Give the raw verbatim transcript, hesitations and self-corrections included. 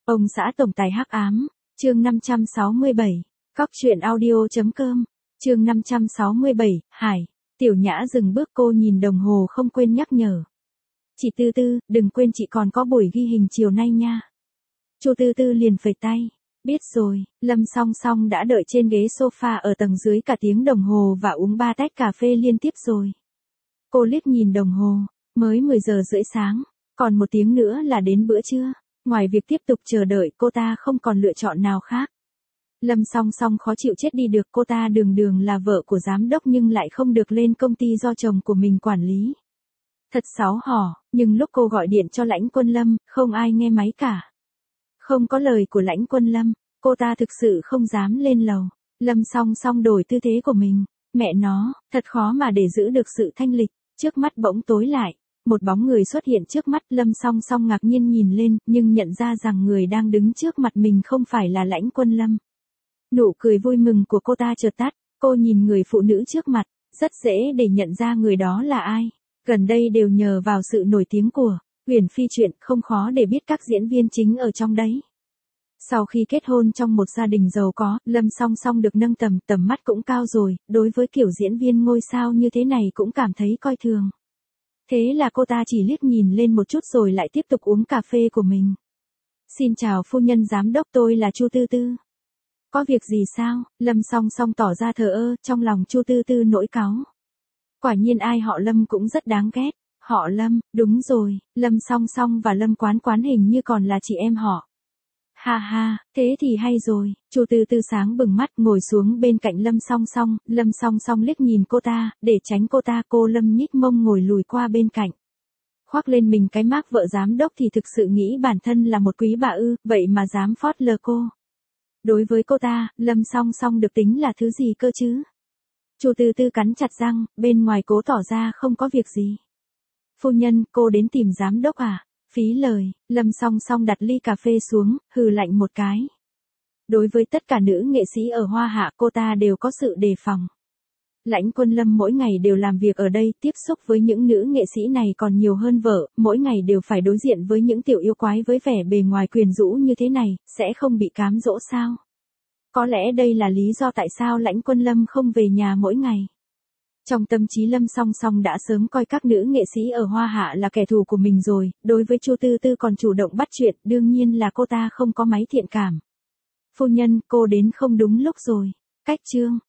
Ông xã tổng tài hắc ám, chương năm trăm sáu mươi bảy, cóc truyện audio.com, chương năm trăm sáu mươi bảy, Hải, Tiểu Nhã dừng bước cô nhìn đồng hồ không quên nhắc nhở. Chị Tư Tư, đừng quên chị còn có buổi ghi hình chiều nay nha. Chu Tư Tư liền phẩy tay. Biết rồi, Lâm Song Song đã đợi trên ghế sofa ở tầng dưới cả tiếng đồng hồ và uống ba tách cà phê liên tiếp rồi. Cô liếc nhìn đồng hồ, mới mười giờ rưỡi sáng, còn một tiếng nữa là đến bữa trưa. Ngoài việc tiếp tục chờ đợi cô ta không còn lựa chọn nào khác. Lâm Song Song khó chịu chết đi được, cô ta đường đường là vợ của giám đốc nhưng lại không được lên công ty do chồng của mình quản lý. Thật xấu hổ, nhưng lúc cô gọi điện cho Lãnh Quân Lâm, không ai nghe máy cả. Không có lời của Lãnh Quân Lâm, cô ta thực sự không dám lên lầu. Lâm Song Song đổi tư thế của mình, mẹ nó, thật khó mà để giữ được sự thanh lịch, trước mắt bỗng tối lại. Một bóng người xuất hiện trước mắt, Lâm Song Song ngạc nhiên nhìn lên, nhưng nhận ra rằng người đang đứng trước mặt mình không phải là Lãnh Quân Lâm. Nụ cười vui mừng của cô ta chợt tắt, cô nhìn người phụ nữ trước mặt, rất dễ để nhận ra người đó là ai. Gần đây đều nhờ vào sự nổi tiếng của Huyền Phi truyện, không khó để biết các diễn viên chính ở trong đấy. Sau khi kết hôn trong một gia đình giàu có, Lâm Song Song được nâng tầm, tầm mắt cũng cao rồi, đối với kiểu diễn viên ngôi sao như thế này cũng cảm thấy coi thường. Thế là cô ta chỉ liếc nhìn lên một chút rồi lại tiếp tục uống cà phê của mình. Xin chào phu nhân giám đốc, tôi là Chu Tư Tư. Có việc gì sao? Lâm Song Song tỏ ra thờ ơ, trong lòng Chu Tư Tư nổi cáu. Quả nhiên ai họ Lâm cũng rất đáng ghét. Họ Lâm, đúng rồi, Lâm Song Song và Lâm Quán Quán hình như còn là chị em họ. Ha ha, thế thì hay rồi. Chu Tư Tư sáng bừng mắt ngồi xuống bên cạnh Lâm Song Song, Lâm Song Song liếc nhìn cô ta, để tránh cô ta, cô Lâm nhích mông ngồi lùi qua bên cạnh. Khoác lên mình cái mác vợ giám đốc thì thực sự nghĩ bản thân là một quý bà ư, vậy mà dám phớt lờ cô. Đối với cô ta, Lâm Song Song được tính là thứ gì cơ chứ? Chu Tư Tư cắn chặt răng, bên ngoài cố tỏ ra không có việc gì. Phu nhân, cô đến tìm giám đốc à? Phí lời, Lâm Song Song đặt ly cà phê xuống, hừ lạnh một cái. Đối với tất cả nữ nghệ sĩ ở Hoa Hạ, cô ta đều có sự đề phòng. Lãnh Quân Lâm mỗi ngày đều làm việc ở đây, tiếp xúc với những nữ nghệ sĩ này còn nhiều hơn vợ, mỗi ngày đều phải đối diện với những tiểu yêu quái với vẻ bề ngoài quyến rũ như thế này, sẽ không bị cám dỗ sao? Có lẽ đây là lý do tại sao Lãnh Quân Lâm không về nhà mỗi ngày. Trong tâm trí Lâm Song Song đã sớm coi các nữ nghệ sĩ ở Hoa Hạ là kẻ thù của mình rồi, đối với Chu Tư Tư còn chủ động bắt chuyện, đương nhiên là cô ta không có mấy thiện cảm. Phu nhân, cô đến không đúng lúc rồi. Cách chương,